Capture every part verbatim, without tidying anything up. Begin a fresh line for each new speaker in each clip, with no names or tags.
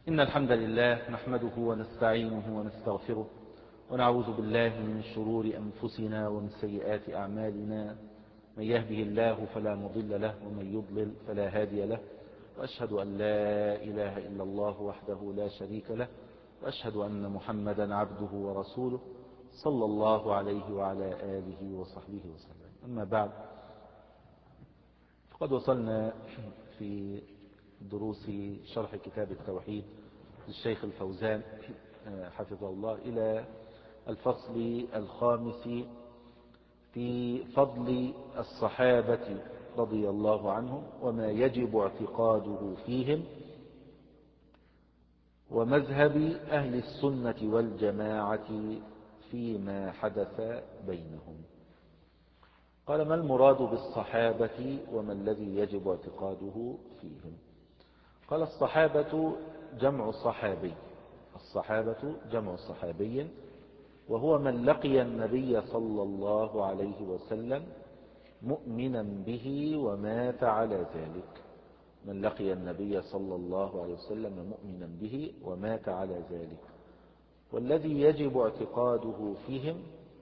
إن الحمد لله نحمده ونستعينه ونستغفره ونعوذ بالله من شرور أنفسنا ومن سيئات أعمالنا. من يهده الله فلا مضل له ومن يضلل فلا هادي له، وأشهد أن لا إله إلا الله وحده لا شريك له، وأشهد أن محمدا عبده ورسوله صلى الله عليه وعلى آله وصحبه وسلم. أما بعد، فقد وصلنا في دروس شرح كتاب التوحيد للشيخ الفوزان حفظه الله إلى الفصل الخامس في فضل الصحابة رضي الله عنهم وما يجب اعتقاده فيهم، ومذهب أهل السنة والجماعة فيما حدث بينهم. قال: ما المراد بالصحابة وما الذي يجب اعتقاده فيهم؟ قال: الصحابة جمع صحابي. الصحابة جمع صحابي، وهو من لقي النبي صلى الله عليه وسلم مؤمنا به ومات على ذلك. من لقي النبي صلى الله عليه وسلم مؤمنا به ومات على ذلك. والذي يجب اعتقاده فيهم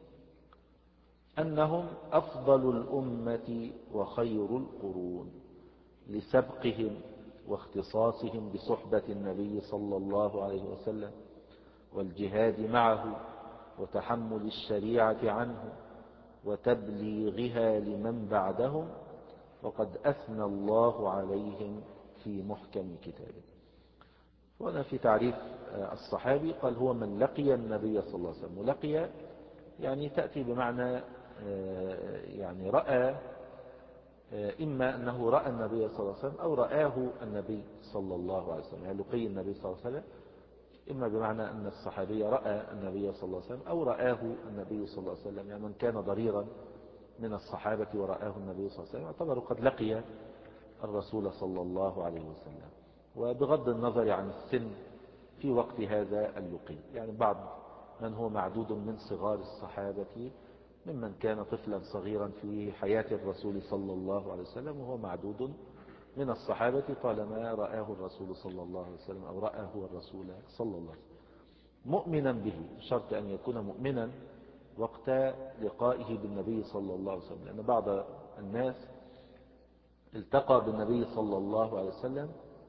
أنهم أفضل الأمة وخير القرون، لسبقهم واختصاصهم بصحبة النبي صلى الله عليه وسلم والجهاد معه وتحمل الشريعة عنه وتبليغها لمن بعدهم، وقد أثنى الله عليهم في محكم كتابه. وهنا في تعريف الصحابي قال: هو من لقي النبي صلى الله عليه وسلم. ولقي يعني تأتي بمعنى يعني رأى، إما أنه رأى النبي صلى الله عليه وسلم أو رآه النبي صلى الله عليه وسلم. يعني لقي النبي صلى الله عليه وسلم إما بمعنى أن الصحابي رأى النبي صلى الله عليه وسلم أو رآه النبي صلى الله عليه وسلم. يعني من كان ضريرا من الصحابة ورآه النبي صلى الله عليه وسلم يعتبر قد لقي الرسول صلى الله عليه وسلم، وبغض النظر عن السن في وقت هذا اللقي. يعني بعض من هو معدود من صغار الصحابة ممن كان طفلا صغيرا في حياة الرسول صلى الله عليه وسلم، وهو معدود من الصحابة طالما رآه الرسول صلى الله عليه وسلم أو رآه الرسول صلى الله عليه وسلم مؤمنا به. شرط أن يكون مؤمنا وقت لقائه بالنبي صلى الله عليه وسلم، لأن بعض الناس التقى بالنبي صلى الله عليه وسلم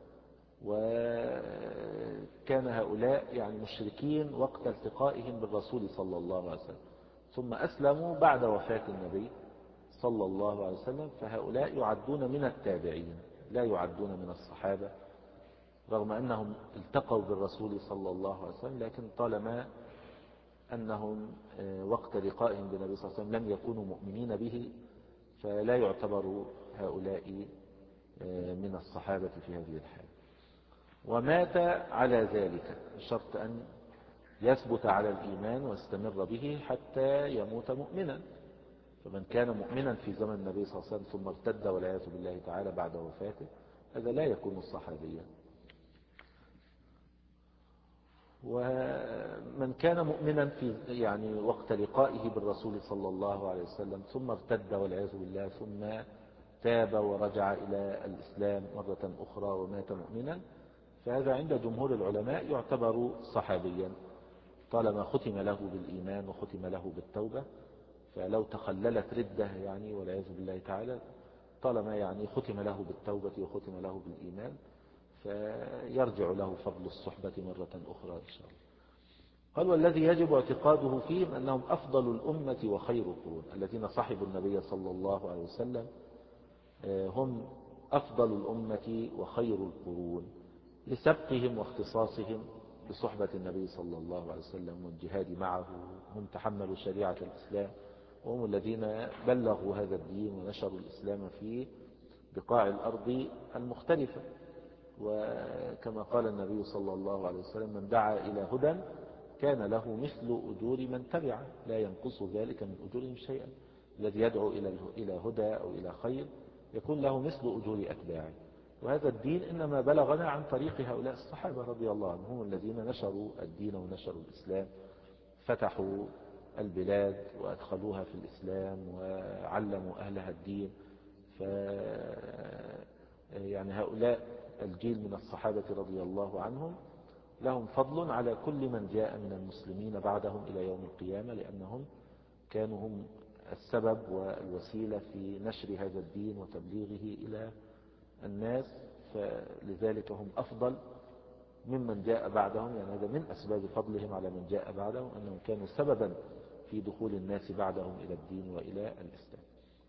وكان هؤلاء يعني مشركين وقت التقائهم بالرسول صلى الله عليه وسلم، ثم أسلموا بعد وفاة النبي صلى الله عليه وسلم، فهؤلاء يعدون من التابعين لا يعدون من الصحابة، رغم أنهم التقوا بالرسول صلى الله عليه وسلم، لكن طالما أنهم وقت لقائهم بالنبي صلى الله عليه وسلم لم يكونوا مؤمنين به فلا يعتبر هؤلاء من الصحابة في هذه الحال. ومات على ذلك، شرط أن يثبت على الإيمان ويستمر به حتى يموت مؤمنا. فمن كان مؤمنا في زمن النبي صلى الله عليه وسلم ثم ارتد والعياذ بالله تعالى بعد وفاته، هذا لا يكون صحابيا. ومن كان مؤمنا في يعني وقت لقائه بالرسول صلى الله عليه وسلم ثم ارتد والعياذ بالله ثم تاب ورجع إلى الإسلام مرة أخرى ومات مؤمنا، فهذا عند جمهور العلماء يعتبر صحابيا طالما ختم له بالإيمان وختم له بالتوبة. فلو تخللت ردة يعني والعياذ بالله تعالى، طالما يعني ختم له بالتوبة وختم له بالإيمان فيرجع له فضل الصحبة مرة أخرى إن شاء الله. قال: والذي يجب اعتقاده فيهم أنهم أفضل الأمة وخير القرون. الذين صحبوا النبي صلى الله عليه وسلم هم أفضل الأمة وخير القرون، لسبقهم واختصاصهم بصحبة النبي صلى الله عليه وسلم والجهاد معه. هم تحملوا شريعة الإسلام، وهم الذين بلغوا هذا الدين ونشروا الإسلام في بقاع الأرض المختلفة. وكما قال النبي صلى الله عليه وسلم: من دعا إلى هدى كان له مثل أجور من تبعه لا ينقص ذلك من أجورهم شيئا. الذي يدعو إلى هدى أو إلى خير يكون له مثل أجور أتباعه. وهذا الدين إنما بلغنا عن طريق هؤلاء الصحابة رضي الله عنهم، هم الذين نشروا الدين ونشروا الإسلام، فتحوا البلاد وأدخلوها في الإسلام وعلموا أهلها الدين. ف يعني هؤلاء الجيل من الصحابة رضي الله عنهم لهم فضل على كل من جاء من المسلمين بعدهم إلى يوم القيامة، لأنهم كانوا هم السبب والوسيلة في نشر هذا الدين وتبليغه إلى الناس، فلذلك هم أفضل ممن جاء بعدهم. يعني هذا من أسباب فضلهم على من جاء بعدهم، أنهم كانوا سببا في دخول الناس بعدهم إلى الدين وإلى الإسلام.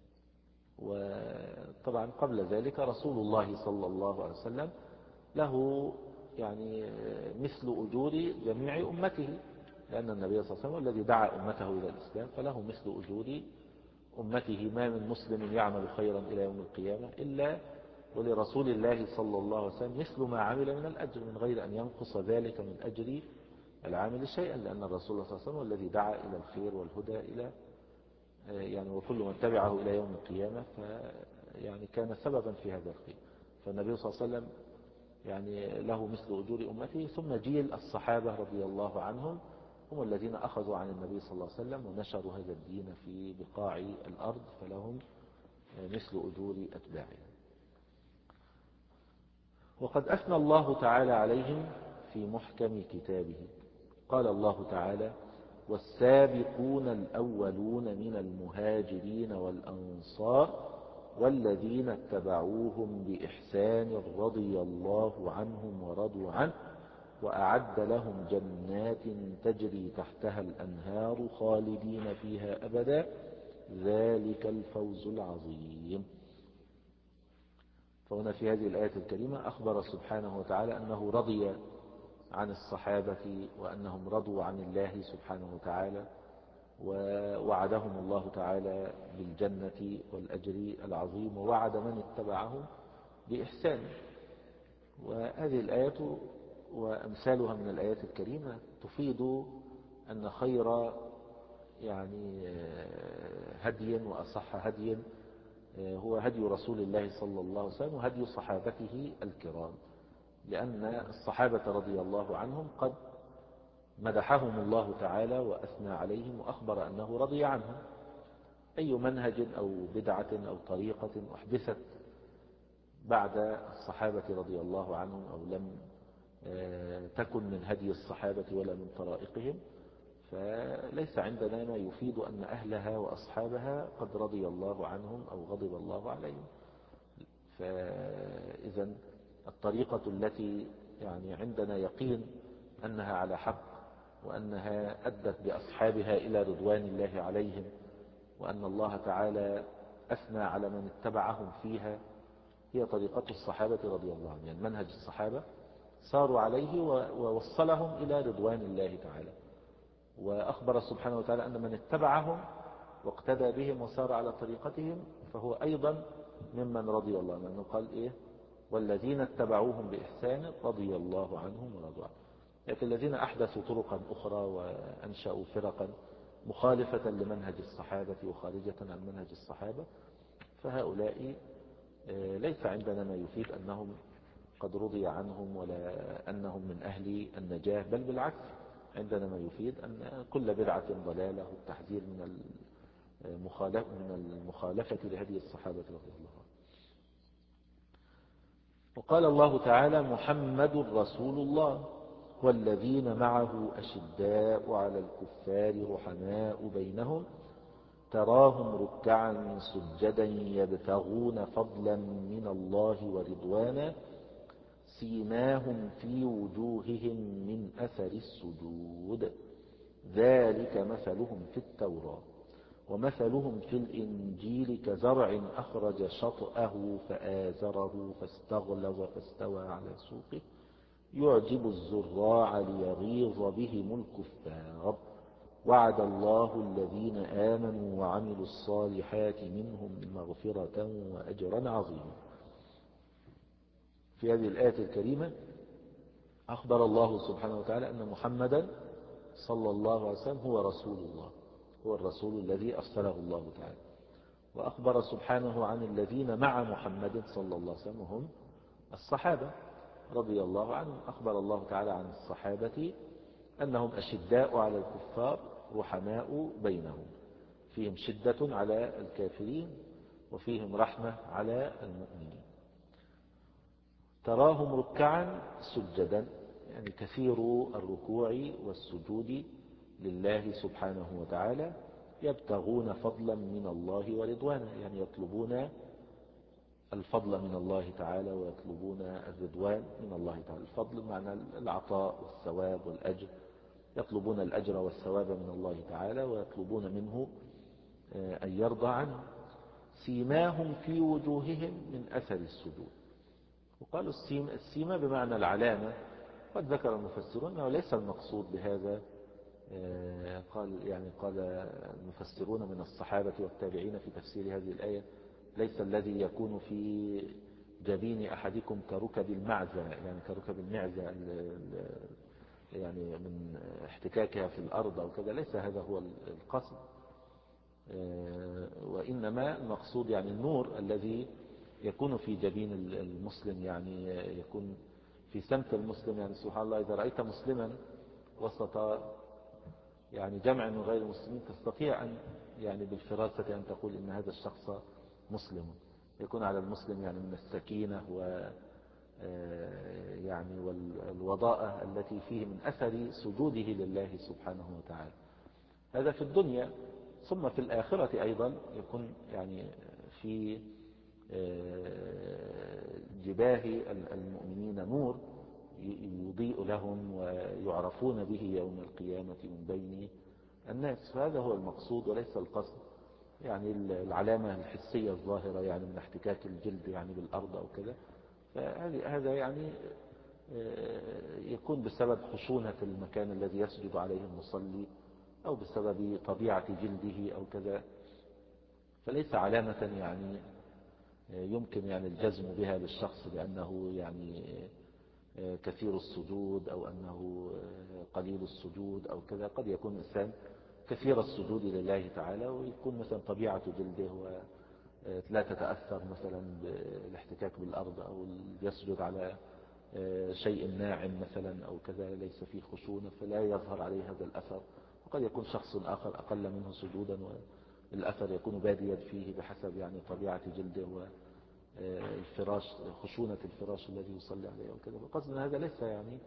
وطبعا قبل ذلك رسول الله صلى الله عليه وسلم له يعني مثل أجور جميع أمته، لأن النبي صلى الله عليه وسلم الذي دعا أمته إلى الإسلام، فله مثل أجور أمته. ما من مسلم يعمل خيرا إلى يوم القيامة إلا ولرسول الله صلى الله عليه وسلم مثل ما عمل من الأجر، من غير أن ينقص ذلك من أجر العامل شيئا، لأن الرسول صلى الله عليه وسلم الذي دعا إلى الخير والهدى إلى يعني وكل من تبعه إلى يوم القيامة يعني كان سببا في هذا الخير. فالنبي صلى الله عليه وسلم يعني له مثل أجور أمته. ثم جيل الصحابة رضي الله عنهم هم الذين أخذوا عن النبي صلى الله عليه وسلم ونشروا هذا الدين في بقاع الأرض، فلهم مثل أجور أتباعهم. وقد أثنى الله تعالى عليهم في محكم كتابه. قال الله تعالى: والسابقون الأولون من المهاجرين والأنصار والذين اتبعوهم بإحسان رضي الله عنهم ورضوا عنه وأعد لهم جنات تجري تحتها الأنهار خالدين فيها أبدا ذلك الفوز العظيم. فهنا في هذه الآية الكريمة أخبر سبحانه وتعالى أنه رضي عن الصحابة وأنهم رضوا عن الله سبحانه وتعالى، ووعدهم الله تعالى بالجنة والأجر العظيم، ووعد من اتبعهم بإحسان. وهذه الآية وأمثالها من الآيات الكريمة تفيد أن خير يعني هدي وأصح هدي هو هدي رسول الله صلى الله عليه وسلم وهدي صحابته الكرام، لأن الصحابة رضي الله عنهم قد مدحهم الله تعالى وأثنى عليهم وأخبر أنه رضي عنهم. أي منهج أو بدعة أو طريقة أحدثت بعد الصحابة رضي الله عنهم أو لم تكن من هدي الصحابة ولا من طرائقهم، فليس عندنا ما يفيد أن أهلها وأصحابها قد رضي الله عنهم أو غضب الله عليهم. فإذا الطريقة التي يعني عندنا يقين أنها على حق وأنها أدت بأصحابها إلى رضوان الله عليهم، وأن الله تعالى أثنى على من اتبعهم فيها، هي طريقة الصحابة رضي الله عنهم. يعني منهج الصحابة صاروا عليه ووصلهم إلى رضوان الله تعالى. وأخبر سبحانه وتعالى أن من اتبعهم واقتدى بهم وسار على طريقتهم فهو أيضا ممن رضي الله عنه. قال إيه؟ والذين اتبعوهم بإحسان رضي الله عنهم ورضوا عنه. لكن الذين أحدثوا طرقا أخرى وأنشأوا فرقا مخالفة لمنهج الصحابة وخارجة عن منهج الصحابة، فهؤلاء ليس عندنا ما يفيد أنهم قد رضي عنهم ولا أنهم من أهل النجاة، بل بالعكس عندنا ما يفيد أن كل بدعة ضلالة والتحذير من المخالفة من المخالفة لهدي الصحابة رضي الله عنهم. وقال الله تعالى: محمد رسول الله والذين معه أشداء على الكفار رحماء بينهم تراهم ركعا سجدا يبتغون فضلا من الله ورضوانا سيماهم في وجوههم من أثر السجود ذلك مثلهم في التوراة ومثلهم في الإنجيل كزرع أخرج شطأه فآزره فاستغلظ فاستوى على سوقه يعجب الزراع ليغيظ بهم الكفار وعد الله الذين آمنوا وعملوا الصالحات منهم مغفرة وأجرا عظيما. في هذه الآية الكريمة أخبر الله سبحانه وتعالى أن محمدا صلى الله عليه وسلم هو رسول الله، هو الرسول الذي أرسله الله تعالى. وأخبر سبحانه عن الذين مع محمد صلى الله عليه وسلم هم الصحابة رضي الله عنهم. أخبر الله تعالى عن الصحابة أنهم أشداء على الكفار رحماء بينهم، فيهم شدة على الكافرين وفيهم رحمة على المؤمنين. تراهم ركعا سجدا، يعني كثير الركوع والسجود لله سبحانه وتعالى، يبتغون فضلا من الله ورضوانا، يعني يطلبون الفضل من الله تعالى ويطلبون الرضوان من الله تعالى. الفضل معنى العطاء والثواب والأجر، يطلبون الأجر والثواب من الله تعالى ويطلبون منه أن يرضى عنه. سيماهم في وجوههم من أثر السجود. وقالوا السيما بمعنى العلامة. قد ذكر المفسرون أنه ليس المقصود بهذا، قال يعني قال المفسرون من الصحابة والتابعين في تفسير هذه الآية: ليس الذي يكون في جبين أحدكم كركب المعزة، يعني كركب المعزة يعني من احتكاكها في الأرض أو كذا، ليس هذا هو القصد، وإنما المقصود يعني النور الذي يكون في جبين المسلم، يعني يكون في سمت المسلم. يعني سبحان الله، إذا رأيت مسلما وسط يعني جمع من غير المسلمين تستطيع أن يعني بالفراسة أن تقول إن هذا الشخص مسلم. يكون على المسلم يعني من السكينة و يعني والوضاءة التي فيه من أثر سجوده لله سبحانه وتعالى. هذا في الدنيا. ثم في الآخرة أيضا يكون يعني في جباه المؤمنين نور يضيء لهم ويعرفون به يوم القيامة من بين الناس. فهذا هو المقصود وليس القصد يعني العلامة الحسية الظاهرة يعني من احتكاك الجلد يعني بالأرض أو كذا. فهذا يعني يكون بسبب خشونة المكان الذي يسجد عليه المصلي أو بسبب طبيعة جلده أو كذا، فليس علامة يعني يمكن يعني الجزم بها للشخص بأنه يعني كثير السجود أو أنه قليل السجود أو كذا. قد يكون إنسان كثير السجود لله تعالى ويكون مثلا طبيعة جلده ولا تتأثر مثلا بالاحتكاك بالأرض، أو يسجد على شيء ناعم مثلا أو كذا ليس فيه خشونة فلا يظهر عليه هذا الأثر. وقد يكون شخص آخر أقل منه سجودا والأثر يكون باديا فيه بحسب يعني طبيعة جلده والفراش، خشونة الفراش الذي يصلي عليه أو كذا. فقصد هذا ليس يعني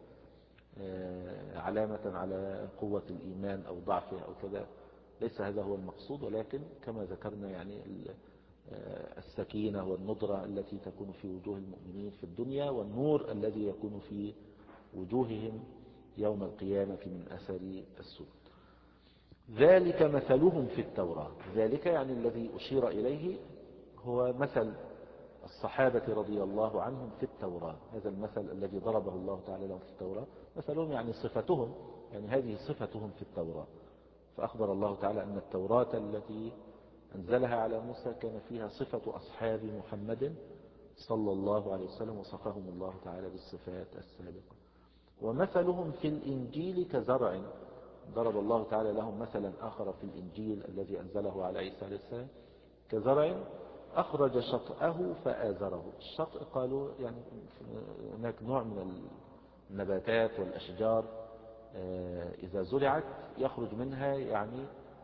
علامة على قوة الإيمان أو ضعفه أو كذا، ليس هذا هو المقصود. ولكن كما ذكرنا يعني السكينة والنضرة التي تكون في وجوه المؤمنين في الدنيا، والنور الذي يكون في وجوههم يوم القيامة من أثر السجود. ذلك مثلهم في التوراة. ذلك يعني الذي أشير إليه هو مثل الصحابة رضي الله عنهم في التوراة. هذا المثل الذي ضربه الله تعالى لهم في التوراة مثلهم يعني صفتهم، يعني هذه صفتهم في التوراة. فأخبر الله تعالى أن التوراة التي أنزلها على موسى كان فيها صفة أصحاب محمد صلى الله عليه وسلم، وصفهم الله تعالى بالصفات السابقة. ومثلهم في الإنجيل كزرع. ضرب الله تعالى لهم مثلا آخر في الإنجيل الذي أنزله على عيسى عليه السلام: كزرع أخرج شطأه فآزره. الشطأ قالوا يعني هناك نوع من النباتات والأشجار إذا زرعت يخرج منها يعني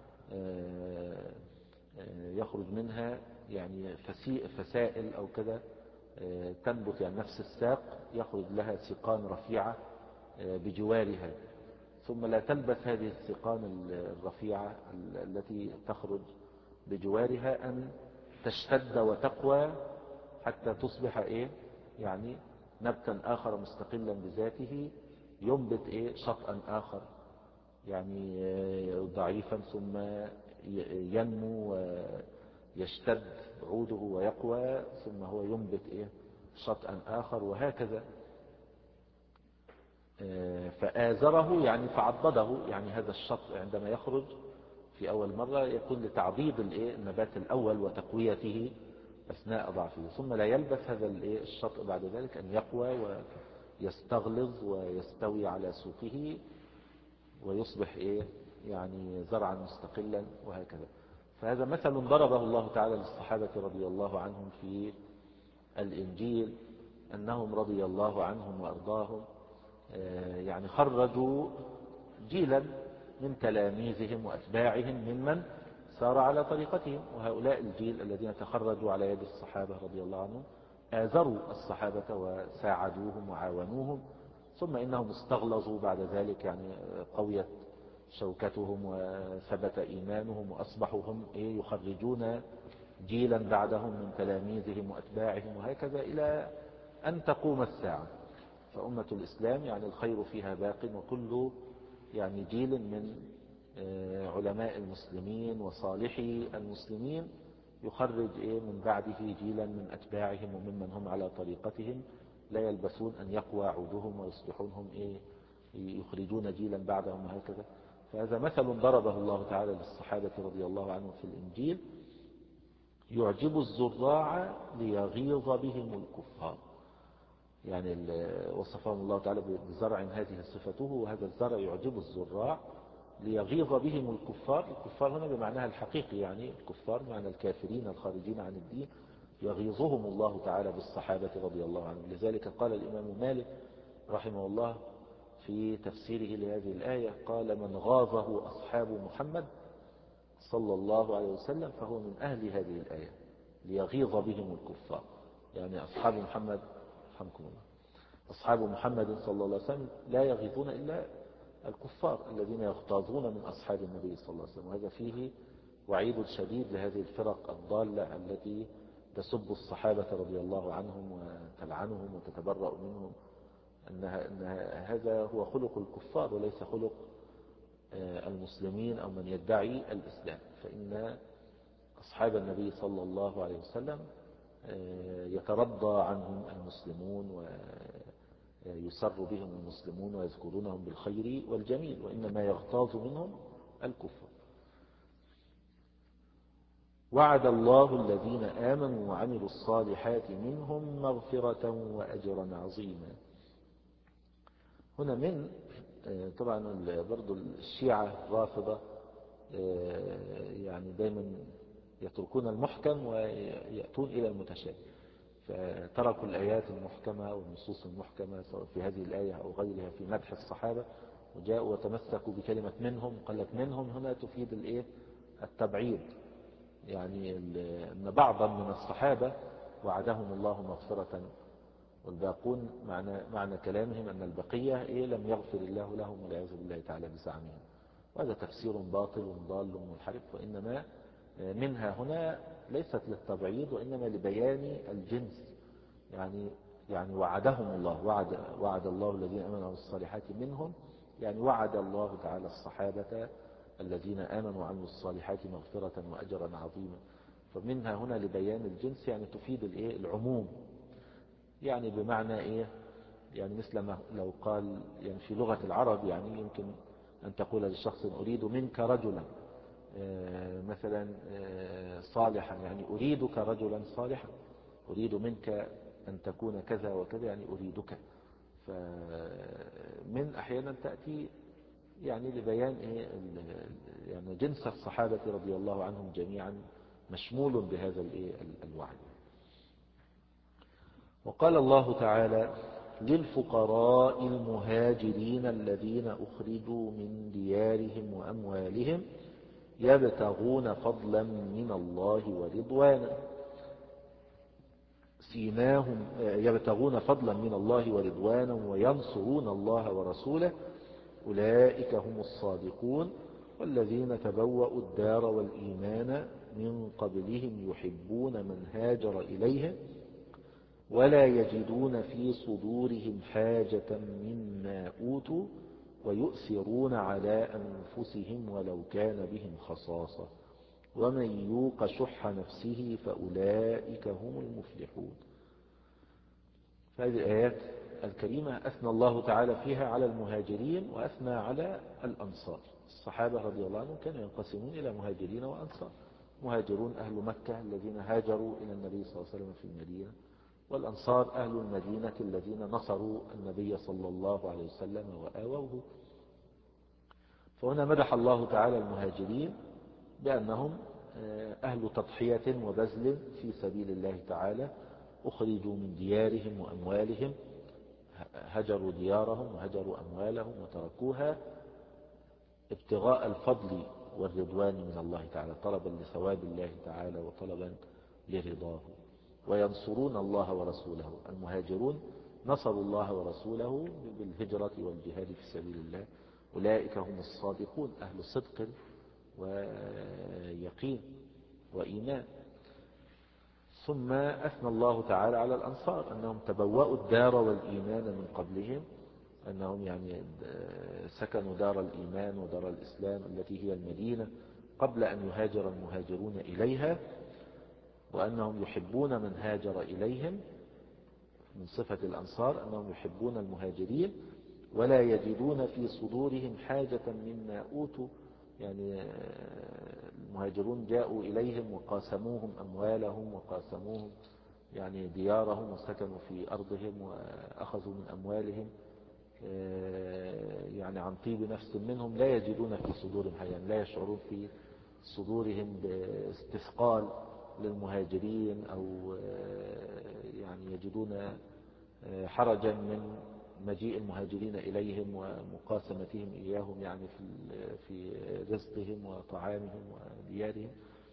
يخرج منها يعني فسائل أو كذا تنبت يعني نفس الساق، يخرج لها سيقان رفيعة بجوارها، ثم لا تلبث هذه السيقان الرفيعة التي تخرج بجوارها أن تشتد وتقوى حتى تصبح إيه يعني نبتا آخر مستقلا بذاته ينبت إيه شطأ آخر يعني ضعيفا، ثم ينمو ويشتد عوده ويقوى، ثم هو ينبت إيه شطأ آخر، وهكذا. فآزره يعني فعضده، يعني هذا الشطء عندما يخرج في أول مرة يكون لتعضيد النبات الأول وتقويته أثناء ضعفه، ثم لا يلبث هذا الشطء بعد ذلك أن يقوى ويستغلظ ويستوي على سوقه ويصبح إيه يعني زرعا مستقلا، وهكذا. فهذا مثل ضربه الله تعالى للصحابة رضي الله عنهم في الإنجيل، أنهم رضي الله عنهم وأرضاهم يعني خرجوا جيلا من تلاميذهم وأتباعهم ممن سار على طريقتهم. وهؤلاء الجيل الذين تخرجوا على يد الصحابة رضي الله عنهم آزروا الصحابة وساعدوهم وعاونوهم، ثم إنهم استغلظوا بعد ذلك، يعني قويت شوكتهم وثبت إيمانهم وأصبحوا هم يخرجون جيلا بعدهم من تلاميذهم وأتباعهم، وهكذا إلى أن تقوم الساعة. فأمة الإسلام يعني الخير فيها باق، وكل يعني جيل من علماء المسلمين وصالحي المسلمين يخرج من بعده جيلا من أتباعهم وممن هم على طريقتهم لا يلبسون أن يقوى عودهم ويصبحونهم يخرجون جيلا بعدهم، وهكذا. فهذا مثل ضربه الله تعالى للصحابة رضي الله عنهم في الإنجيل: يعجب الزراع ليغيظ بهم الكفار. يعني وصفهم الله تعالى بزرع هذه صفته، وهذا الزرع يعجب الزراع ليغيظ بهم الكفار. الكفار هنا بمعناها الحقيقي، يعني الكفار معنى الكافرين الخارجين عن الدين، يغيظهم الله تعالى بالصحابة رضي الله عنهم. لذلك قال الإمام مالك رحمه الله في تفسيره لهذه الآية، قال: من غاظه أصحاب محمد صلى الله عليه وسلم فهو من أهل هذه الآية، ليغيظ بهم الكفار. يعني أصحاب محمد رحمكم الله أصحاب محمد صلى الله عليه وسلم لا يغيظون إلا الكفار الذين يغتاظون من أصحاب النبي صلى الله عليه وسلم. وهذا فيه وعيد شديد لهذه الفرق الضالة التي تسب الصحابة رضي الله عنهم وتلعنهم وتتبرأ منهم، أنها أن هذا هو خلق الكفار وليس خلق المسلمين أو من يدعي الإسلام. فإن أصحاب النبي صلى الله عليه وسلم يترضى عنهم المسلمون ويسر بهم المسلمون ويذكرونهم بالخير والجميل، وإنما يغتاظ منهم الكفر. وعد الله الذين آمنوا وعملوا الصالحات منهم مغفرة وأجرا عظيما. هنا من طبعا برضو الشيعة الرافضة يعني دايما يتركون المحكم ويأتون إلى المتشابه، فتركوا الآيات المحكمة والنصوص المحكمة سواء في هذه الآية أو غيرها في مدح الصحابة، وجاءوا وتمسكوا بكلمة منهم. قالت منهم هنا تفيد الإيه؟ التبعيد، يعني أن بعضا من الصحابة وعدهم الله مغفرة، والباقون معنى, معنى كلامهم أن البقية إيه لم يغفر الله لهم والعياذ بالله تعالى بزعمهم. وهذا تفسير باطل ضال منحرف. وإنما منها هنا ليست للتبعيد وإنما لبيان الجنس، يعني يعني وعدهم الله، وعد, وعد الله الذين آمنوا بالصالحات منهم، يعني وعد الله تعالى الصحابة الذين آمنوا وعملوا الصالحات مغفرة وأجرا عظيما. فمنها هنا لبيان الجنس، يعني تفيد الإيه العموم، يعني بمعنى إيه، يعني مثل ما لو قال يعني في لغة العرب، يعني يمكن أن تقول للشخص أريد منك رجلا مثلا صالحا، يعني أريدك رجلا صالحا، أريد منك أن تكون كذا وكذا، يعني أريدك. فمن أحيانا تأتي يعني لبيان إيه يعني جنس الصحابة رضي الله عنهم جميعا مشمول بهذا الإيه الوعد. وقال الله تعالى: للفقراء المهاجرين الذين أخرجوا من ديارهم وأموالهم يبتغون فضلا من الله ورضوانا سيماهم يبتغون فضلا من الله ورضوانا وينصرون الله ورسوله أولئك هم الصادقون والذين تبوأوا الدار والإيمان من قبلهم يحبون من هاجر إليهم ولا يجدون في صدورهم حاجة مما أوتوا ويؤثرون على أنفسهم ولو كان بهم خصاصة ومن يوق شح نفسه فأولئك هم المفلحون. هذه الآيات الكريمة أثنى الله تعالى فيها على المهاجرين وأثنى على الأنصار. الصحابة رضي الله عنهم كانوا ينقسمون إلى مهاجرين وأنصار. مهاجرون أهل مكة الذين هاجروا إلى النبي صلى الله عليه وسلم في المدينة، والأنصار أهل المدينة الذين نصروا النبي صلى الله عليه وسلم وآووه. فهنا مدح الله تعالى المهاجرين بأنهم أهل تضحية وبذل في سبيل الله تعالى، أخرجوا من ديارهم وأموالهم، هجروا ديارهم وهجروا أموالهم وتركوها ابتغاء الفضل والرضوان من الله تعالى، طلبا لثواب الله تعالى وطلبا لرضاه. وينصرون الله ورسوله. المهاجرون نصروا الله ورسوله بالهجرة والجهاد في سبيل الله، أولئك هم الصادقون أهل صدق ويقين وإيمان. ثم أثنى الله تعالى على الأنصار أنهم تبوأوا الدار والإيمان من قبلهم، أنهم يعني سكنوا دار الإيمان ودار الإسلام التي هي المدينة قبل أن يهاجر المهاجرون إليها، وأنهم يحبون من هاجر إليهم. من صفة الأنصار أنهم يحبون المهاجرين ولا يجدون في صدورهم حاجة مما أوتوا، يعني المهاجرون جاءوا إليهم وقاسموهم أموالهم وقاسموهم يعني ديارهم وسكنوا في أرضهم وأخذوا من أموالهم يعني عن طيب نفس منهم، لا يجدون في صدورهم حاجة، يعني لا يشعرون في صدورهم باستثقال للمهاجرين أو يعني يجدون حرجا من مجيء المهاجرين إليهم ومقاسمتهم إياهم يعني في في رزقهم وطعامهم وديارهم.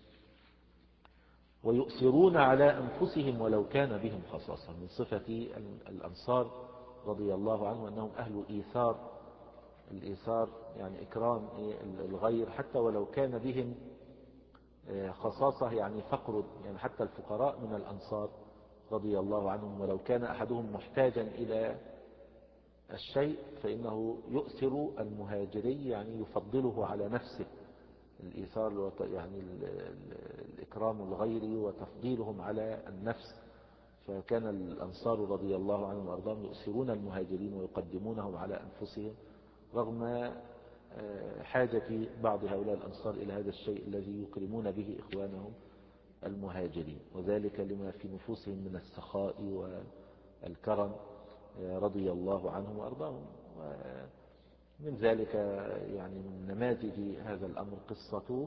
ويؤثرون على أنفسهم ولو كان بهم خصاصة. من صفة الأنصار رضي الله عنه أنهم أهل إيثار. الإيثار يعني إكرام الغير حتى ولو كان بهم خصاصة، يعني فقر، يعني حتى الفقراء من الأنصار رضي الله عنهم ولو كان أحدهم محتاجا إلى الشيء فإنه يؤثر المهاجري، يعني يفضله على نفسه. الإيثار يعني الإكرام الغير وتفضيلهم على النفس. فكان الأنصار رضي الله عنهم وأرضاهم يؤثرون المهاجرين ويقدمونهم على أنفسهم رغم حاجة بعض هؤلاء الأنصار إلى هذا الشيء الذي يكرمون به إخوانهم المهاجرين، وذلك لما في نفوسهم من السخاء والكرم رضي الله عنهم وأرضاهم. ومن ذلك يعني من نماذج هذا الأمر قصة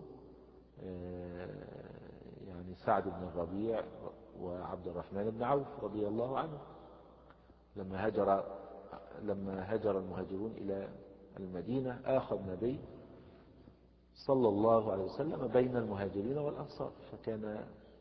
يعني سعد بن الربيع وعبد الرحمن بن عوف رضي الله عنه لما هاجر لما هاجر المهاجرون إلى المدينة آخى النبي صلى الله عليه وسلم بين المهاجرين والأنصار، فكان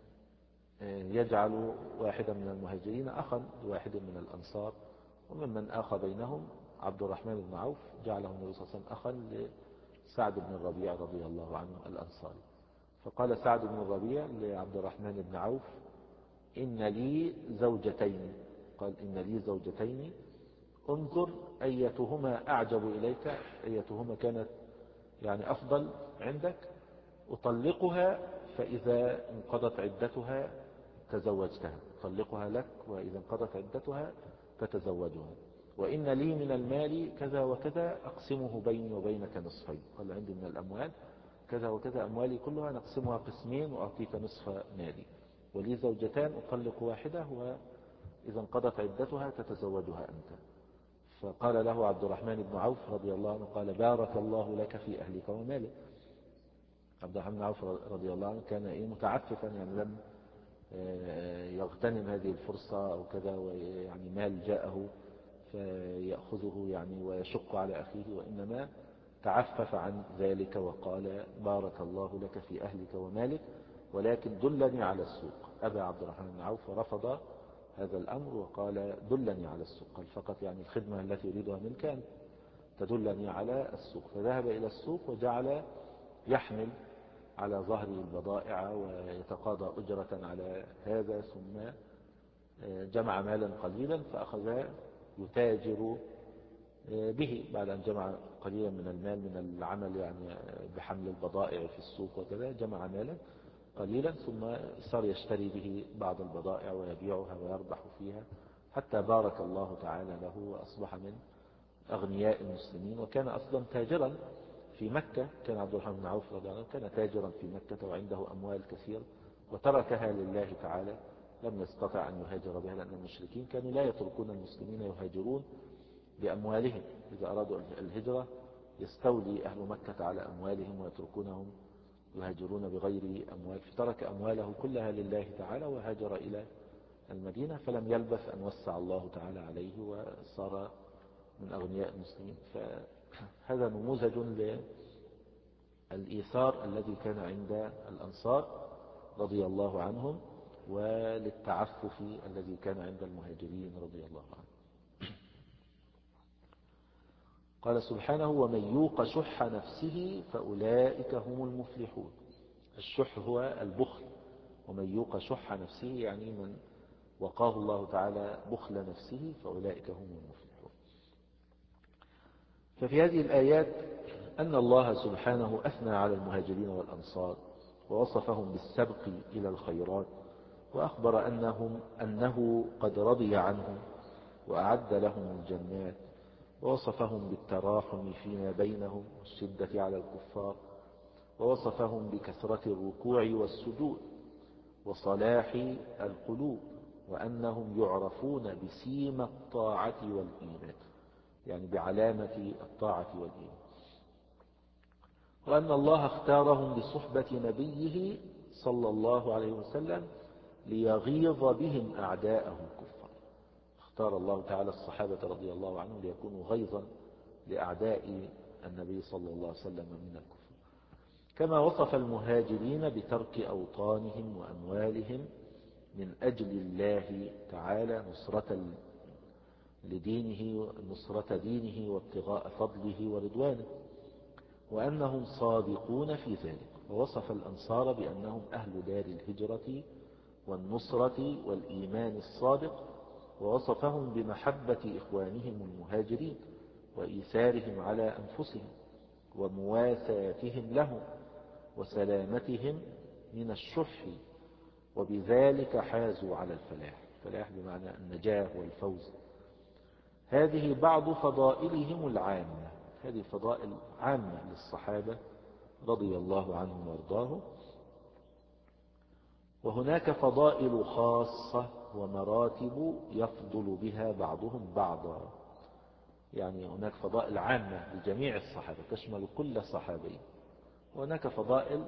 يجعل واحدا من المهاجرين أخا لواحد من الأنصار، وممن آخى بينهم عبد الرحمن بن عوف جعله النبي صلى الله عليه وسلم أخا لسعد بن الربيع رضي الله عنه الأنصاري. فقال سعد بن الربيع لعبد الرحمن بن عوف: إن لي زوجتين. قال: إن لي زوجتين، انظر أيتهما أعجب إليك، أيتهما كانت يعني أفضل عندك، أطلقها فإذا انقضت عدتها تزوجتها، أطلقها لك وإذا انقضت عدتها تتزوجها. وإن لي من المال كذا وكذا أقسمه بيني وبينك نصفين. قال: عندي من الأموال كذا وكذا، أموالي كلها نقسمها قسمين وأعطيك نصف مالي. ولي زوجتان أطلق واحدة وإذا انقضت عدتها تتزوجها أنت. فقال له عبد الرحمن بن عوف رضي الله عنه قال: بارك الله لك في أهلك ومالك. عبد الرحمن بن عوف رضي الله عنه كان إيه متعففا، يعني لم يغتنم هذه الفرصة أو كذا، ويعني مال جاءه فيأخذه يعني ويشق على أخيه، وإنما تعفف عن ذلك وقال: بارك الله لك في أهلك ومالك، ولكن دلني على السوق. أبى عبد الرحمن بن عوف ورفض هذا الأمر وقال: دلني على السوق. قال: فقط يعني الخدمة التي يريدها منك أن تدلني على السوق. فذهب إلى السوق وجعل يحمل على ظهره البضائع ويتقاضى أجرة على هذا، ثم جمع مالا قليلا فأخذ يتاجر به. بعد أن جمع قليلا من المال من العمل يعني بحمل البضائع في السوق وكذا، جمع مالا قليلا ثم صار يشتري به بعض البضائع ويبيعها ويربح فيها، حتى بارك الله تعالى له وأصبح من أغنياء المسلمين. وكان أصلا تاجرا في مكة. كان عبد الرحمن بن عوف رضي الله عنه كان تاجرا في مكة وعنده أموال كثيرة، وتركها لله تعالى، لم يستطع أن يهاجر بها لأن المشركين كانوا لا يتركون المسلمين يهاجرون بأموالهم. إذا أرادوا الهجرة يستولي أهل مكة على أموالهم ويتركونهم يهاجرون بغير أموال، فترك أمواله كلها لله تعالى وهاجر إلى المدينة، فلم يلبث أن وسع الله تعالى عليه وصار من أغنياء المسلمين. فهذا نموذج للإيثار الذي كان عند الأنصار رضي الله عنهم، وللتعفف الذي كان عند المهاجرين رضي الله عنهم. قال سبحانه ومن يوق شح نفسه فأولئك هم المفلحون. الشح هو البخل، ومن يوق شح نفسه يعني من وقاه الله تعالى بخل نفسه فأولئك هم المفلحون. ففي هذه الآيات أن الله سبحانه أثنى على المهاجرين والأنصار ووصفهم بالسبق إلى الخيرات، وأخبر أنهم أنه قد رضي عنهم وأعد لهم الجنات، ووصفهم بالتراحم فيما بينهم والشدة على الكفار، ووصفهم بكثرة الركوع والسجود وصلاح القلوب، وأنهم يعرفون بسيم الطاعة والإيمان، يعني بعلامة الطاعة والإيمان، وأن الله اختارهم لصحبة نبيه صلى الله عليه وسلم ليغيظ بهم أعداءه الكفار. اختار الله تعالى الصحابة رضي الله عنهم ليكونوا غيظا لأعداء النبي صلى الله عليه وسلم من الكفر. كما وصف المهاجرين بترك أوطانهم وأموالهم من أجل الله تعالى نصرة لدينه نصرة دينه وابتغاء فضله ورضوانه، وأنهم صادقون في ذلك. ووصف الأنصار بأنهم أهل دار الهجرة والنصرة والإيمان الصادق، ووصفهم بمحبة إخوانهم المهاجرين وإيثارهم على أنفسهم ومواساتهم لهم وسلامتهم من الشح، وبذلك حازوا على الفلاح. الفلاح بمعنى النجاة والفوز. هذه بعض فضائلهم العامة، هذه فضائل عامة للصحابة رضي الله عنهم وارضاهم. وهناك فضائل خاصة ومراتب يفضل بها بعضهم بعضا، يعني هناك فضائل عامة لجميع الصحابة تشمل كل صحابي، وهناك فضائل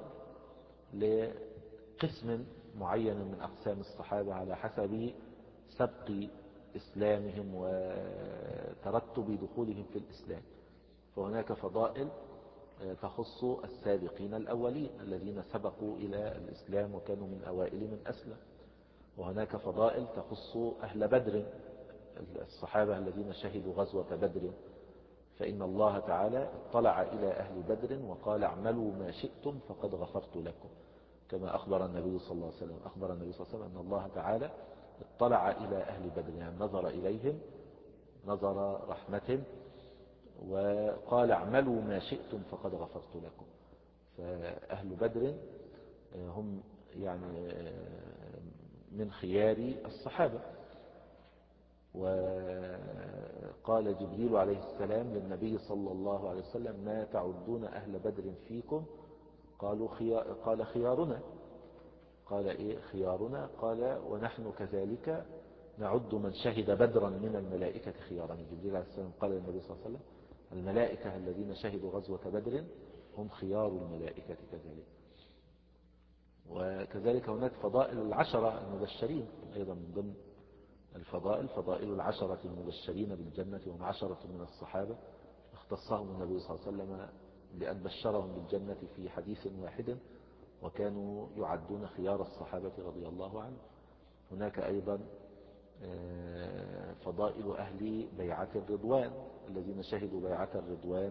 لقسم معين من أقسام الصحابة على حسب سبق إسلامهم وترتب دخولهم في الإسلام. فهناك فضائل تخص السابقين الأولين الذين سبقوا إلى الإسلام وكانوا من أوائل من أسلم. وهناك فضائل تخص أهل بدر، الصحابة الذين شهدوا غزوة بدر، فإن الله تعالى اطلع إلى أهل بدر وقال اعملوا ما شئتم فقد غفرت لكم، كما أخبر النبي صلى الله عليه وسلم أخبر النبي صلى الله عليه وسلم أن الله تعالى اطلع إلى أهل بدر، يعني نظر إليهم نظر رحمة وقال اعملوا ما شئتم فقد غفرت لكم. فأهل بدر هم يعني من خيار الصحابة. وقال جبريل عليه السلام للنبي صلى الله عليه وسلم ما تعدون أهل بدر فيكم؟ قالوا خيار قال خيارنا. قال إيه خيارنا؟ قال ونحن كذلك نعد من شهد بدرا من الملائكة خيارا. جبريل عليه السلام قال للنبي صلى الله عليه وسلم الملائكة الذين شهدوا غزوة بدر هم خيار الملائكة كذلك. وكذلك هناك فضائل العشرة المبشرين أيضا من ضمن الفضائل، فضائل العشرة المبشرين بالجنة، وهم عشرة من الصحابة اختصهم النبي صلى الله عليه وسلم لأن بشرهم بالجنة في حديث واحد، وكانوا يعدون خيار الصحابة رضي الله عنهم. هناك أيضا فضائل أهل بيعة الرضوان الذين شهدوا بيعة الرضوان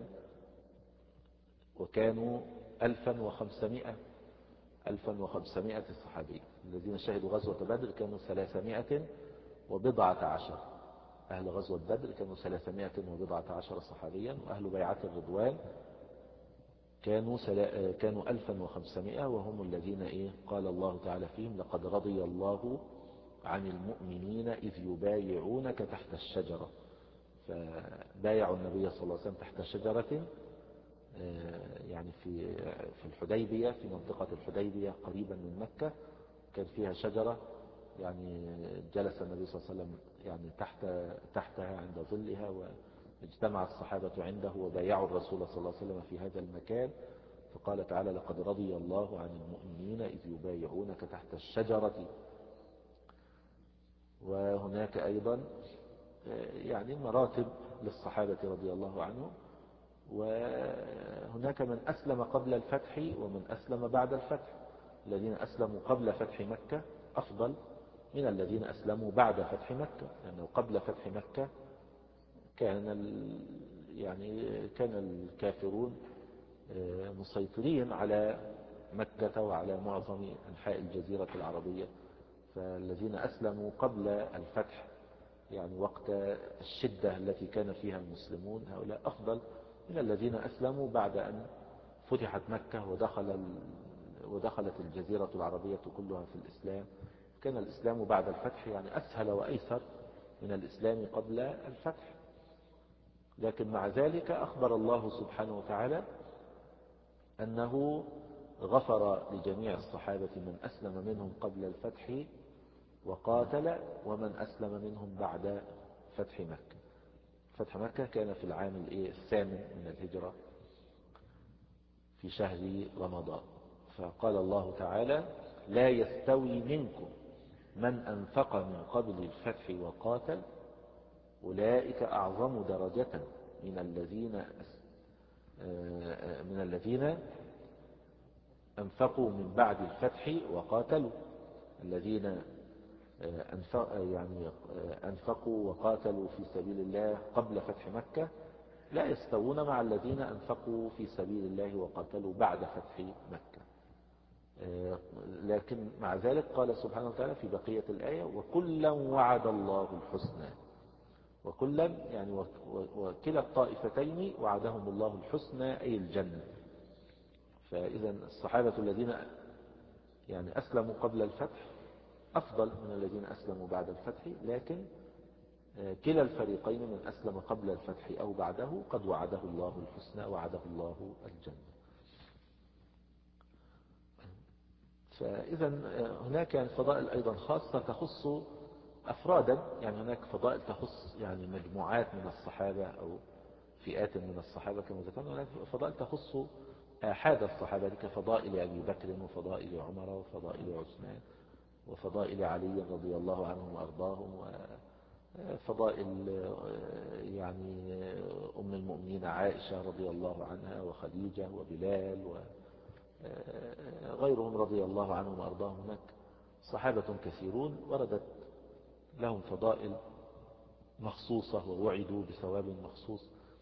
وكانوا ألفا وخمسمائة ألفا وخمسمائة صحابي. الذين شهدوا غزوة بدر كانوا ثلاثمائة وبضعة عشر، أهل غزوة بدر كانوا ثلاثمائة وبضعة عشر صحابيا، وأهل بيعة الرضوان كانوا سلا... كانوا ألفا وخمسمائة، وهم الذين إيه قال الله تعالى فيهم لقد رضي الله عن المؤمنين إذ يبايعونك تحت الشجرة. فبايعوا النبي صلى الله عليه وسلم تحت شجرة يعني في في الحديبية، في منطقة الحديبية قريبا من مكة، كان فيها شجرة يعني جلس النبي صلى الله عليه وسلم يعني تحت تحتها عند ظلها، واجتمع الصحابة عنده وبايعوا الرسول صلى الله عليه وسلم في هذا المكان. فقال تعالى لقد رضي الله عن المؤمنين إذ يبايعونك تحت الشجرة. وهناك أيضا يعني مراتب للصحابة رضي الله عنهم، وهناك من أسلم قبل الفتح ومن أسلم بعد الفتح. الذين أسلموا قبل فتح مكة أفضل من الذين أسلموا بعد فتح مكة، لأنه قبل فتح مكة كان يعني كان الكافرون مسيطرين على مكة وعلى معظم أنحاء الجزيرة العربية، فالذين أسلموا قبل الفتح يعني وقت الشدة التي كان فيها المسلمون هؤلاء أفضل من الذين أسلموا بعد أن فتحت مكة ودخل ودخلت الجزيرة العربية كلها في الإسلام. كان الإسلام بعد الفتح يعني أسهل وأيسر من الإسلام قبل الفتح، لكن مع ذلك أخبر الله سبحانه وتعالى أنه غفر لجميع الصحابة من أسلم منهم قبل الفتح وقاتل ومن أسلم منهم بعد فتح مكة. فتح مكة كان في العام الثامن من الهجرة في شهر رمضان. فقال الله تعالى: لا يستوي منكم من أنفق من قبل الفتح وقاتل أولئك أعظم درجة من الذين من الذين أنفقوا من بعد الفتح وقاتلوا. الذين يعني أنفقوا وقاتلوا في سبيل الله قبل فتح مكة لا يستوون مع الذين أنفقوا في سبيل الله وقاتلوا بعد فتح مكة. لكن مع ذلك قال سبحانه وتعالى في بقية الآية: وكلا وعد الله الحسنى. وكلا يعني وكلا الطائفتين وعدهم الله الحسنى أي الجنة. فإذا الصحابة الذين يعني أسلموا قبل الفتح أفضل من الذين أسلموا بعد الفتح، لكن كلا الفريقين من أسلم قبل الفتح أو بعده قد وعده الله الحسنى وعده الله الجنة. فإذا هناك يعني فضائل أيضا خاصة تخص أفرادا، يعني هناك فضائل تخص يعني مجموعات من الصحابة أو فئات من الصحابة كما ذكرنا، هناك فضائل تخص آحاد الصحابة كفضائل أبي بكر وفضائل عمر وفضائل عثمان وفضائل علي رضي الله عنهم وأرضاهم، وفضائل يعني أم المؤمنين عائشة رضي الله عنها وخديجة وبلال وغيرهم رضي الله عنهم وأرضاهم. هناك صحابة كثيرون وردت لهم فضائل مخصوصة ووعدوا بثواب مخصوص.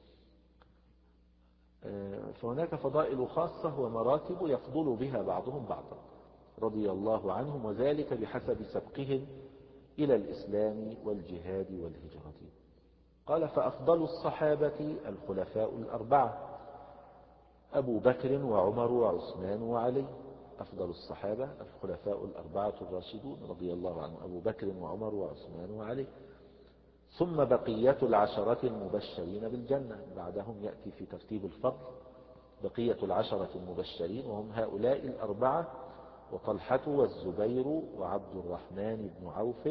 فهناك فضائل خاصة ومراتب يفضل بها بعضهم بعضا رضي الله عنهم، وذلك بحسب سبقهم إلى الإسلام والجهاد والهجرة. قال: فأفضل الصحابة الخلفاء الأربعة أبو بكر وعمر وعثمان وعلي. أفضل الصحابة الخلفاء الأربعة الراشدون رضي الله عنهم أبو بكر وعمر وعثمان وعلي، ثم بقية العشرة المبشرين بالجنة. بعدهم يأتي في ترتيب الفضل بقية العشرة المبشرين، وهم هؤلاء الأربعة: وطلحة والزبير وعبد الرحمن بن عوف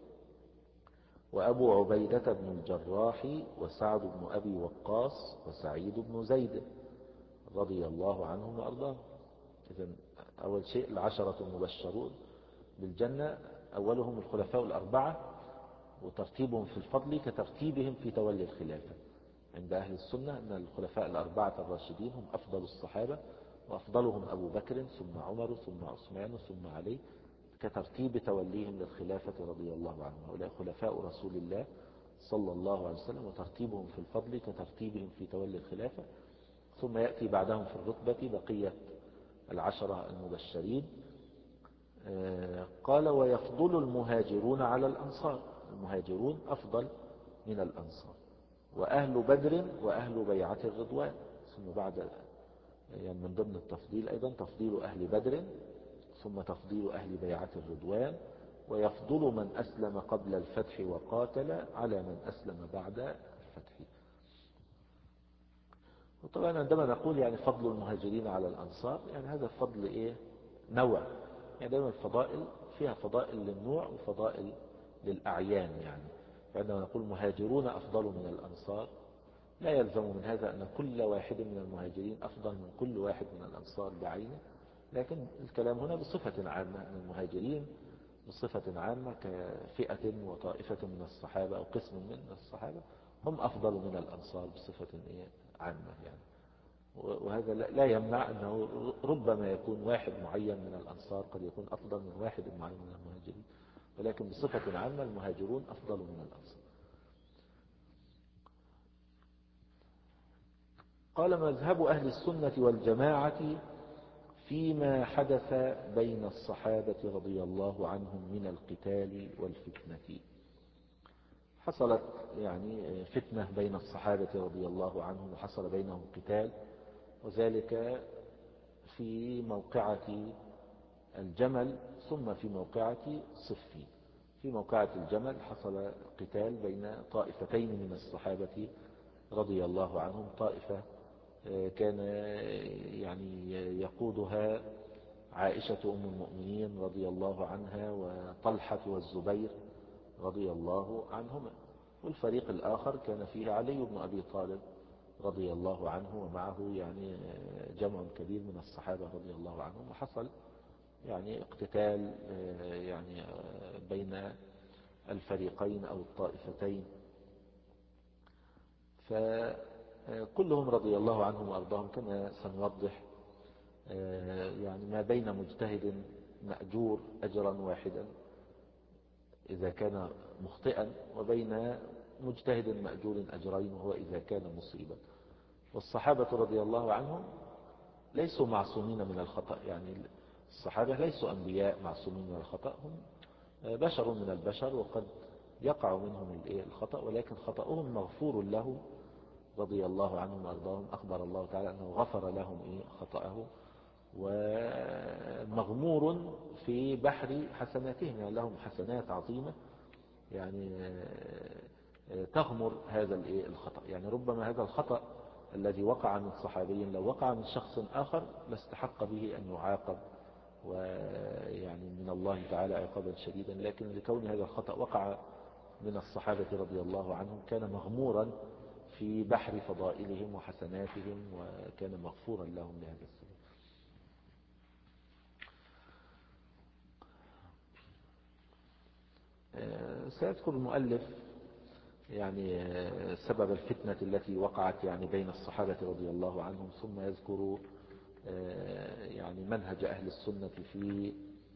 وأبو عبيدة بن الجراح وسعد بن أبي وقاص وسعيد بن زيد رضي الله عنهم وأرضاهم. إذن أول شيء العشرة المبشرون بالجنة، أولهم الخلفاء الأربعة، وترتيبهم في الفضل كترتيبهم في تولي الخلافة. عند أهل السنة أن الخلفاء الأربعة الراشدين هم أفضل الصحابة، وأفضلهم أبو بكر ثم عمر ثم عثمان ثم علي كترتيب توليهم للخلافة رضي الله عنهم. هؤلاء خلفاء رسول الله صلى الله عليه وسلم، وترتيبهم في الفضل كترتيبهم في تولي الخلافة. ثم يأتي بعدهم في الرتبة بقية العشرة المبشرين. قال: ويفضل المهاجرون على الأنصار. المهاجرون أفضل من الأنصار، وأهل بدر وأهل بيعة الرضوان. ثم بعد يعني من ضمن التفضيل أيضا تفضيل أهل بدر، ثم تفضيل أهل بيعة الرضوان، ويفضل من أسلم قبل الفتح وقاتل على من أسلم بعد الفتح. وطبعا عندما نقول يعني فضل المهاجرين على الأنصار، يعني هذا الفضل إيه؟ نوع. يعني دائما الفضائل فيها فضائل للنوع وفضائل للأعيان. يعني فعندما نقول مهاجرون أفضل من الأنصار، لا يلزم من هذا أن كل واحد من المهاجرين أفضل من كل واحد من الأنصار بعينه، لكن الكلام هنا بصفة عامة أن المهاجرين بصفة عامة كفئة وطائفة من الصحابة أو قسم من الصحابة هم أفضل من الأنصار بصفة عامة. يعني وهذا لا يمنع أنه ربما يكون واحد معين من الأنصار قد يكون أفضل من واحد معين من المهاجرين، ولكن بصفة عامة المهاجرون أفضل من الأنصار. قال مذهب أهل السنة والجماعة فيما حدث بين الصحابة رضي الله عنهم من القتال والفتنة. حصلت يعني فتنة بين الصحابة رضي الله عنهم، وحصل بينهم قتال، وذلك في موقعة الجمل ثم في موقعة صفين. في موقعة الجمل حصل قتال بين طائفتين من الصحابة رضي الله عنهم. طائفة كان يعني يقودها عائشة أم المؤمنين رضي الله عنها وطلحة والزبير رضي الله عنهما، والفريق الآخر كان فيه علي بن أبي طالب رضي الله عنه، ومعه يعني جمع كبير من الصحابة رضي الله عنهم. وحصل يعني اقتتال يعني بين الفريقين أو الطائفتين، فكلهم رضي الله عنهم وأرضاهم كما سنوضح يعني ما بين مجتهد مأجور أجرا واحدا إذا كان مخطئا، وبين مجتهد مأجور أجرين وهو إذا كان مصيبا. والصحابة رضي الله عنهم ليسوا معصومين من الخطأ، يعني الصحابة ليسوا أنبياء معصومين من الخطأ، هم بشر من البشر وقد يقع منهم الخطأ، ولكن خطأهم مغفور له رضي الله عنهم وأرضاهم. أخبر الله تعالى أنه غفر لهم خطأه، ومغمور في بحر حسناتهم، يعني لهم حسنات عظيمة يعني تغمر هذا الخطأ. يعني ربما هذا الخطأ الذي وقع من صحابي لو وقع من شخص آخر لاستحق به أن يعاقب، ويعني من الله تعالى عقابا شديدا، لكن لكون هذا الخطأ وقع من الصحابة رضي الله عنهم كان مغمورا في بحر فضائلهم وحسناتهم، وكان مغفورا لهم لهذا السبب. سيذكر المؤلف يعني سبب الفتنة التي وقعت يعني بين الصحابة رضي الله عنهم، ثم يذكر يعني منهج أهل السنة في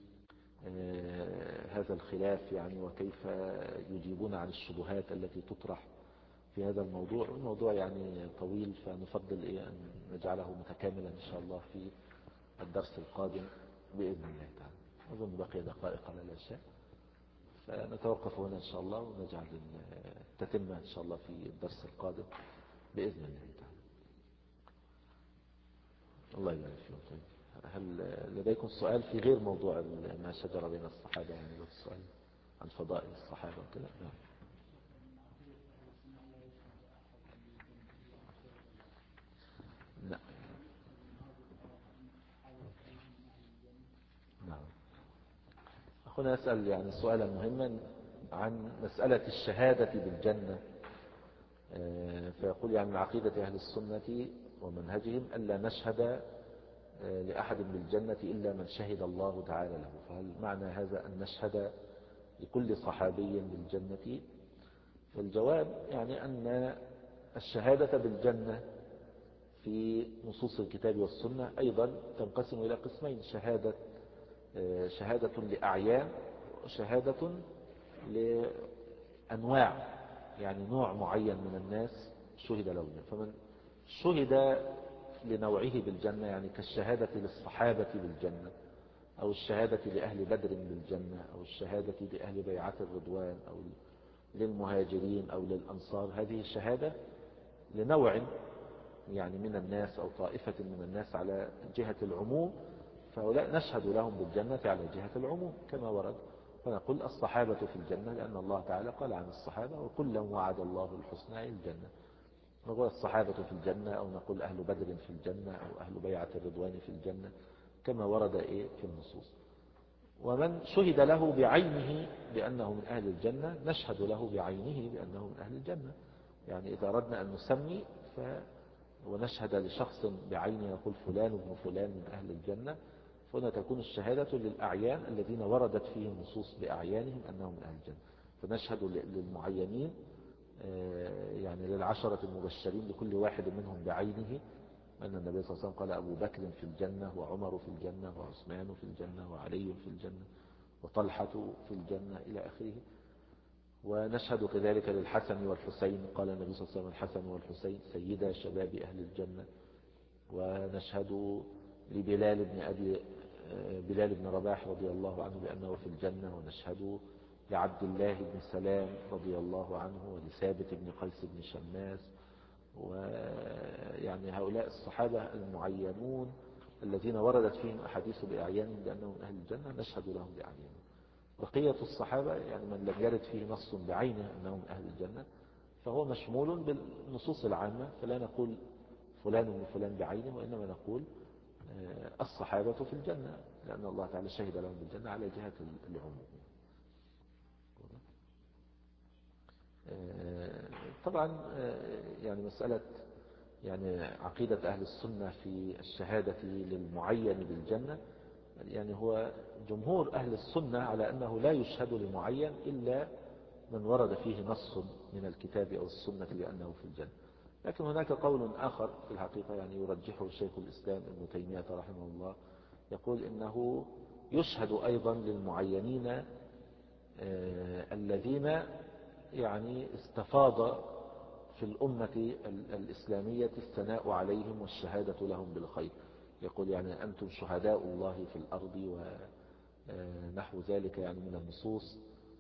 هذا الخلاف يعني، وكيف يجيبون عن الشبهات التي تطرح في هذا الموضوع. الموضوع يعني طويل، فنفضل إيه أن نجعله متكاملا إن شاء الله في الدرس القادم بإذن الله تعالى. أظن بقي دقائق على العشاء، فنتوقف هنا إن شاء الله ونجعل التتمة إن شاء الله في الدرس القادم بإذن الله تعالى. الله يبارك فيكم. طيب، هل لديكم سؤال في غير موضوع ما شجر بين الصحابة، يعني لو السؤال عن فضائل الصحابة وكذا؟ نعم. نعم. نعم. أخونا يسأل يعني سؤالا مهما عن مسألة الشهادة بالجنة، فيقول يعني من عقيدة أهل السنة ومنهجهم ألا نشهد لأحد بالجنة إلا من شهد الله تعالى له. فهل معنى هذا أن نشهد لكل صحابي بالجنة؟ فالجواب يعني أن الشهادة بالجنة في نصوص الكتاب والسنة أيضا تنقسم إلى قسمين: شهادة شهادة لأعيان، وشهادة لأنواع، يعني نوع معين من الناس شهد له. فمن شهد لنوعه بالجنة يعني كالشهادة للصحابة بالجنة، أو الشهادة لأهل بدر بالجنة، أو الشهادة لأهل بيعة الرضوان، أو للمهاجرين أو للأنصار، هذه الشهادة لنوع يعني من الناس أو طائفة من الناس على جهة العموم، فهؤلاء نشهد لهم بالجنة على جهة العموم كما ورد. فنقول الصحابة في الجنة لأن الله تعالى قال عن الصحابة وكلا وعد الله الحسنى الجنة. نقول الصحابة في الجنة، أو نقول أهل بدر في الجنة، أو أهل بيعة الرضوان في الجنة كما ورد إيه في النصوص. ومن شهد له بعينه بأنه من أهل الجنة نشهد له بعينه بأنه من أهل الجنة. يعني إذا أردنا أن نسمي ف ونشهد لشخص بعينه نقول فلان ابن فلان من أهل الجنة، فهنا تكون الشهادة للأعيان الذين وردت فيه النصوص بأعيانهم أنهم من أهل الجنة. فنشهد للمعينين يعني للعشرة المبشرين لكل واحد منهم بعينه أن النبي صلى الله عليه وسلم قال أبو بكر في الجنة، وعمر في الجنة، وعثمان في الجنة، وعلي في الجنة، وطلحة في الجنة إلى آخره. ونشهد كذلك للحسن والحسين، قال النبي صلى الله عليه وسلم الحسن والحسين سيدا شباب أهل الجنة. ونشهد لبلال بن أبي بلال بن رباح رضي الله عنه بأنه في الجنة. ونشهد لعبد الله بن سلام رضي الله عنه، ولثابت بن قيس بن شماس، ويعني هؤلاء الصحابة المعينون الذين وردت فيهم أحاديث بأعيانهم بأنهم أهل الجنة نشهد لهم بأعيانهم. بقية الصحابة يعني من لم يرد فيه نص بعينه أنهم أهل الجنة فهو مشمول بالنصوص العامة، فلا نقول فلان من فلان بعينه، وإنما نقول الصحابة في الجنة، لأن الله تعالى شهد لهم بالجنة على جهة العموم. طبعا يعني مسألة يعني عقيدة أهل السنة في الشهادة للمعين بالجنة، يعني هو جمهور أهل السنة على أنه لا يشهد لمعين إلا من ورد فيه نص من الكتاب أو السنة بأنه في الجنة. لكن هناك قول آخر في الحقيقة يعني يرجحه شيخ الإسلام ابن تيمية رحمه الله، يقول إنه يشهد أيضا للمعينين الذين يعني استفاض في الأمة الإسلامية الثناء عليهم والشهادة لهم بالخير. يقول يعني أنتم شهداء الله في الأرض ونحو ذلك يعني من النصوص.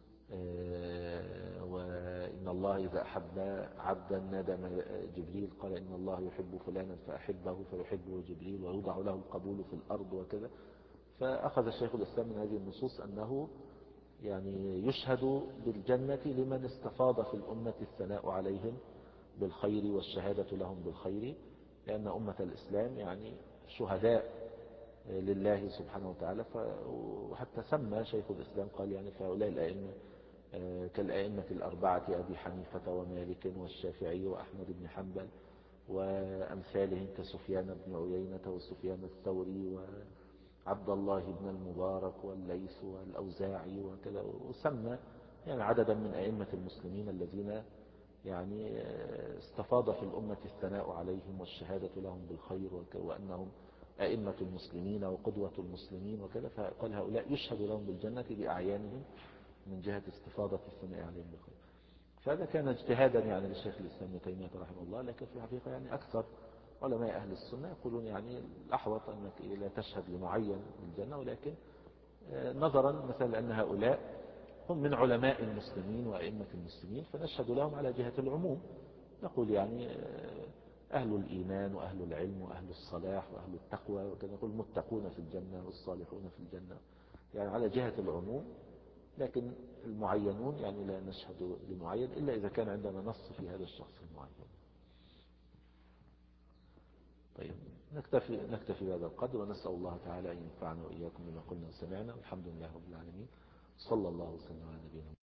وإن الله إذا أحب عبدا نادى جبريل قال إن الله يحب فلانا فأحبه فيحبه جبريل ويوضع له القبول في الأرض وكذا. فأخذ الشيخ الإسلام من هذه النصوص أنه يعني يشهد بالجنة لمن استفاض في الأمة الثناء عليهم بالخير والشهادة لهم بالخير، لأن أمة الإسلام يعني شهداء لله سبحانه وتعالى. وحتى سمى شيخ الإسلام قال يعني فهؤلاء الأئمة كالأئمة الأربعة أبي حنيفة ومالك والشافعي وأحمد بن حنبل وأمثالهم كسفيان بن عيينة وسفيان الثوري وعبد الله بن المبارك والليث والأوزاعي وكذا. وسمى يعني عددا من أئمة المسلمين الذين يعني استفاض في الأمة الثناء عليهم والشهادة لهم بالخير وأنهم أئمة المسلمين وقدوة المسلمين وكذا. فقال هؤلاء يشهد لهم بالجنة بأعيانهم من جهة استفاضة الثناء عليهم بالخير. فهذا كان اجتهادا يعني للشيخ الإسلام ابن تيمية رحمه الله. لكن في الحقيقة يعني أكثر علماء أهل السنة يقولون يعني الأحوط أنك لا تشهد لمعين بالجنة، ولكن نظرا مثلا أن هؤلاء هم من علماء المسلمين وأئمة المسلمين فنشهد لهم على جهة العموم. نقول يعني أهل الإيمان وأهل العلم وأهل الصلاح وأهل التقوى وكذا، نقول المتقون في الجنة والصالحون في الجنة يعني على جهة العموم. لكن المعينون يعني لا نشهد لمعين إلا إذا كان عندنا نص في هذا الشخص المعين. طيب نكتفي, نكتفي بهذا القدر، ونسأل الله تعالى أن ينفعنا وإياكم بما قلنا وسمعنا، والحمد لله رب العالمين. صلى الله وسلم على نبينا